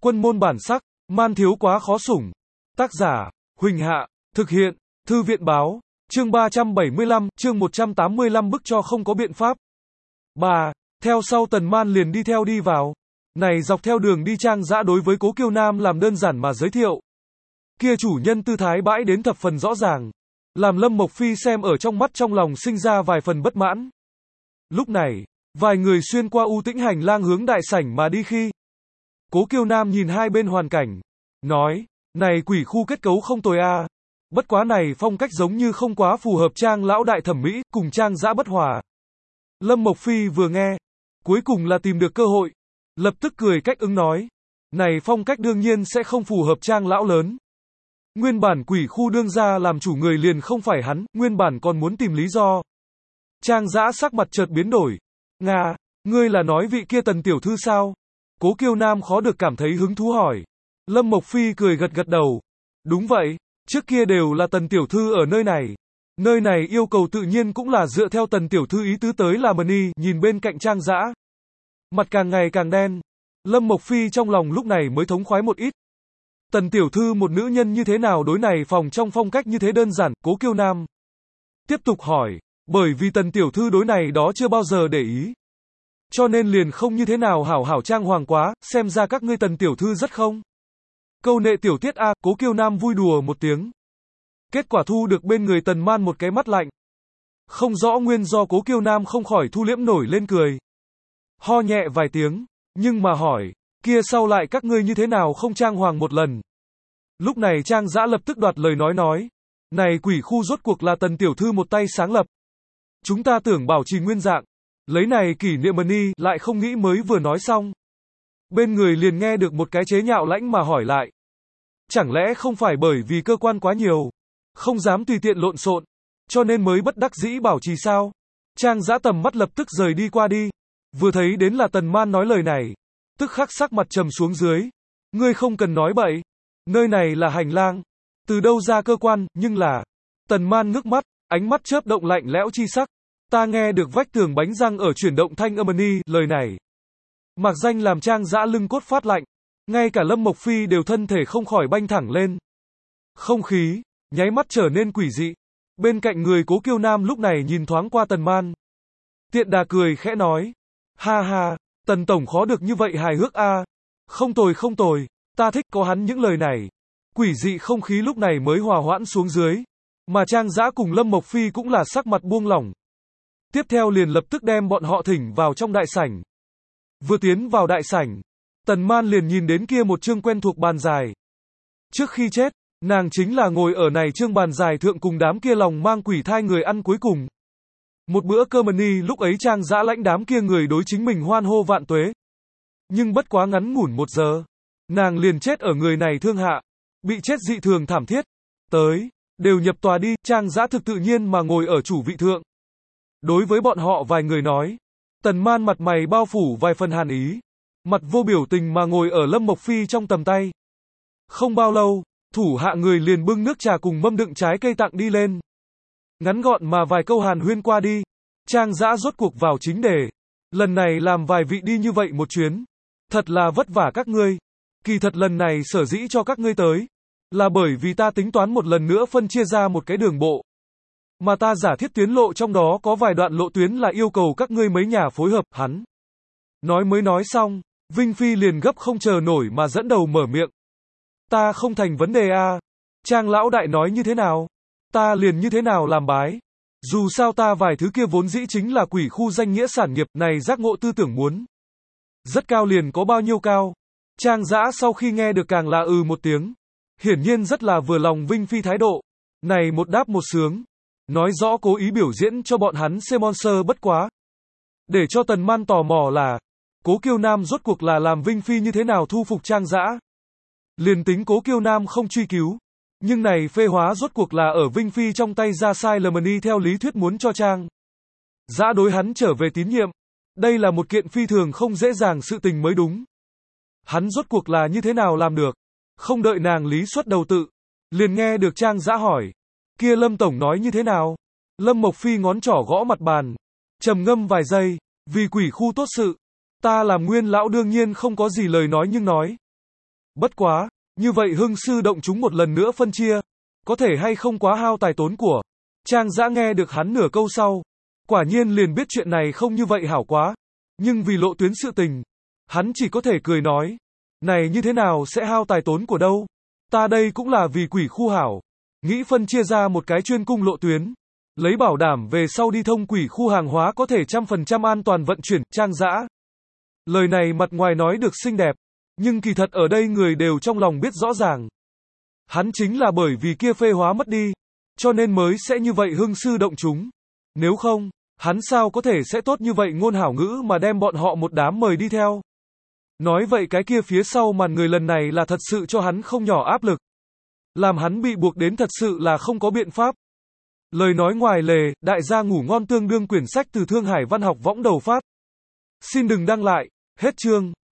Quân môn bản sắc, man thiếu quá khó sủng. Tác giả, Huỳnh Hạ, thực hiện, Thư viện báo, chương 375, chương 185 bức cho không có biện pháp. Bà, theo sau Tần Man liền đi theo đi vào. Này dọc theo đường đi Trang Dã đối với Cố Kiêu Nam làm đơn giản mà giới thiệu. Kia chủ nhân tư thái bãi đến thập phần rõ ràng. Làm Lâm Mộc Phi xem ở trong mắt trong lòng sinh ra vài phần bất mãn. Lúc này, vài người xuyên qua u tĩnh hành lang hướng đại sảnh mà đi khi. Cố Kiêu Nam nhìn hai bên hoàn cảnh. Nói, này quỷ khu kết cấu không tồi a. Bất quá này phong cách giống như không quá phù hợp Trang lão đại thẩm mỹ, cùng Trang Dã bất hòa. Lâm Mộc Phi vừa nghe, cuối cùng là tìm được cơ hội. Lập tức cười cách ứng nói. Này phong cách đương nhiên sẽ không phù hợp Trang lão lớn. Nguyên bản quỷ khu đương ra làm chủ người liền không phải hắn, nguyên bản còn muốn tìm lý do. Trang Dã sắc mặt chợt biến đổi. Nga, ngươi là nói vị kia Tần tiểu thư sao? Cố Kiêu Nam khó được cảm thấy hứng thú hỏi. Lâm Mộc Phi cười gật gật đầu. Đúng vậy, trước kia đều là Tần tiểu thư ở nơi này. Nơi này yêu cầu tự nhiên cũng là dựa theo Tần tiểu thư ý tứ tới làm y, nhìn bên cạnh Trang Dã. Mặt càng ngày càng đen. Lâm Mộc Phi trong lòng lúc này mới thống khoái một ít. Tần tiểu thư một nữ nhân như thế nào đối này phòng trong phong cách như thế đơn giản, Cố Kiêu Nam tiếp tục hỏi, bởi vì Tần tiểu thư đối này đó chưa bao giờ để ý. Cho nên liền không như thế nào hảo hảo trang hoàng quá, xem ra các ngươi Tần tiểu thư rất không. Câu nệ tiểu tiết a, Cố Kiêu Nam vui đùa một tiếng. Kết quả thu được bên người Tần Man một cái mắt lạnh. Không rõ nguyên do Cố Kiêu Nam không khỏi thu liễm nổi lên cười. Ho nhẹ vài tiếng, nhưng mà hỏi, kia sau lại các ngươi như thế nào không trang hoàng một lần. Lúc này Trang Dã lập tức đoạt lời nói. Này quỷ khu rốt cuộc là Tần tiểu thư một tay sáng lập. Chúng ta tưởng bảo trì nguyên dạng. Lấy này kỷ niệm y, lại không nghĩ mới vừa nói xong. Bên người liền nghe được một cái chế nhạo lãnh mà hỏi lại. Chẳng lẽ không phải bởi vì cơ quan quá nhiều, không dám tùy tiện lộn xộn, cho nên mới bất đắc dĩ bảo trì sao? Trang Dã tầm mắt lập tức rời đi qua đi. Vừa thấy đến là Tần Man nói lời này, tức khắc sắc mặt trầm xuống dưới. Ngươi không cần nói bậy. Nơi này là hành lang. Từ đâu ra cơ quan, nhưng là. Tần Man ngước mắt, ánh mắt chớp động lạnh lẽo chi sắc. Ta nghe được vách tường bánh răng ở chuyển động thanh âm y, lời này. Mạc danh làm Trang Dã lưng cốt phát lạnh. Ngay cả Lâm Mộc Phi đều thân thể không khỏi banh thẳng lên. Không khí, nháy mắt trở nên quỷ dị. Bên cạnh người Cố Kiêu Nam lúc này nhìn thoáng qua Tần Man. Tiện đà cười khẽ nói. Ha ha, Tần tổng khó được như vậy hài hước a. Không tồi không tồi, ta thích có hắn những lời này. Quỷ dị không khí lúc này mới hòa hoãn xuống dưới. Mà Trang Dã cùng Lâm Mộc Phi cũng là sắc mặt buông lỏng. Tiếp theo liền lập tức đem bọn họ thỉnh vào trong đại sảnh. Vừa tiến vào đại sảnh, Tần Man liền nhìn đến kia một chương quen thuộc bàn dài. Trước khi chết, nàng chính là ngồi ở này chương bàn dài thượng cùng đám kia lòng mang quỷ thai người ăn cuối cùng. Một bữa cơm lúc ấy Trang Dã lãnh đám kia người đối chính mình hoan hô vạn tuế. Nhưng bất quá ngắn ngủn 1 giờ, nàng liền chết ở người này thương hạ, bị chết dị thường thảm thiết. Tới, đều nhập tòa đi, Trang Dã thực tự nhiên mà ngồi ở chủ vị thượng. Đối với bọn họ vài người nói, Tần Man mặt mày bao phủ vài phần hàn ý, mặt vô biểu tình mà ngồi ở Lâm Mộc Phi trong tầm tay. Không bao lâu, thủ hạ người liền bưng nước trà cùng mâm đựng trái cây tặng đi lên. Ngắn gọn mà vài câu hàn huyên qua đi, Trang Dã rốt cuộc vào chính đề. Lần này làm vài vị đi như vậy một chuyến, thật là vất vả các ngươi. Kỳ thật lần này sở dĩ cho các ngươi tới, là bởi vì ta tính toán một lần nữa phân chia ra một cái đường bộ. Mà ta giả thiết tuyến lộ trong đó có vài đoạn lộ tuyến là yêu cầu các ngươi mấy nhà phối hợp, hắn. Nói mới nói xong, Vinh Phi liền gấp không chờ nổi mà dẫn đầu mở miệng. Ta không thành vấn đề a. Trang lão đại nói như thế nào? Ta liền như thế nào làm bái. Dù sao ta vài thứ kia vốn dĩ chính là quỷ khu danh nghĩa sản nghiệp này giác ngộ tư tưởng muốn. Rất cao liền có bao nhiêu cao. Trang Dã sau khi nghe được càng là một tiếng. Hiển nhiên rất là vừa lòng Vinh Phi thái độ. Này một đáp một sướng. Nói rõ cố ý biểu diễn cho bọn hắn Monster bất quá. Để cho Tần Man tò mò là, Cố Kiêu Nam rốt cuộc là làm Vinh Phi như thế nào thu phục Trang Dã. Liền tính Cố Kiêu Nam không truy cứu, nhưng này phê hóa rốt cuộc là ở Vinh Phi trong tay ra sai lầm theo lý thuyết muốn cho Trang Dã đối hắn trở về tín nhiệm. Đây là một kiện phi thường không dễ dàng sự tình mới đúng. Hắn rốt cuộc là như thế nào làm được. Không đợi nàng lý xuất đầu tự, liền nghe được Trang Dã hỏi. Kia Lâm tổng nói như thế nào? Lâm Mộc Phi ngón trỏ gõ mặt bàn, trầm ngâm vài giây, vì quỷ khu tốt sự, ta làm nguyên lão đương nhiên không có gì lời nói nhưng nói. Bất quá, như vậy hưng sư động chúng một lần nữa phân chia, có thể hay không quá hao tài tốn của. Trang Dã nghe được hắn nửa câu sau, quả nhiên liền biết chuyện này không như vậy hảo quá, nhưng vì lộ tuyến sự tình, hắn chỉ có thể cười nói, này như thế nào sẽ hao tài tốn của đâu, ta đây cũng là vì quỷ khu hảo, nghĩ phân chia ra một cái chuyên cung lộ tuyến, lấy bảo đảm về sau đi thông quỷ khu hàng hóa có thể 100% an toàn vận chuyển. Trang Dã lời này mặt ngoài nói được xinh đẹp, nhưng kỳ thật ở đây người đều trong lòng biết rõ ràng. Hắn chính là bởi vì kia phê hóa mất đi, cho nên mới sẽ như vậy hưng sư động chúng. Nếu không, hắn sao có thể sẽ tốt như vậy ngôn hảo ngữ mà đem bọn họ một đám mời đi theo. Nói vậy cái kia phía sau màn người lần này là thật sự cho hắn không nhỏ áp lực. Làm hắn bị buộc đến thật sự là không có biện pháp. Lời nói ngoài lề, đại gia ngủ ngon tương đương quyển sách từ Thương Hải Văn học võng đầu phát. Xin đừng đăng lại, hết chương.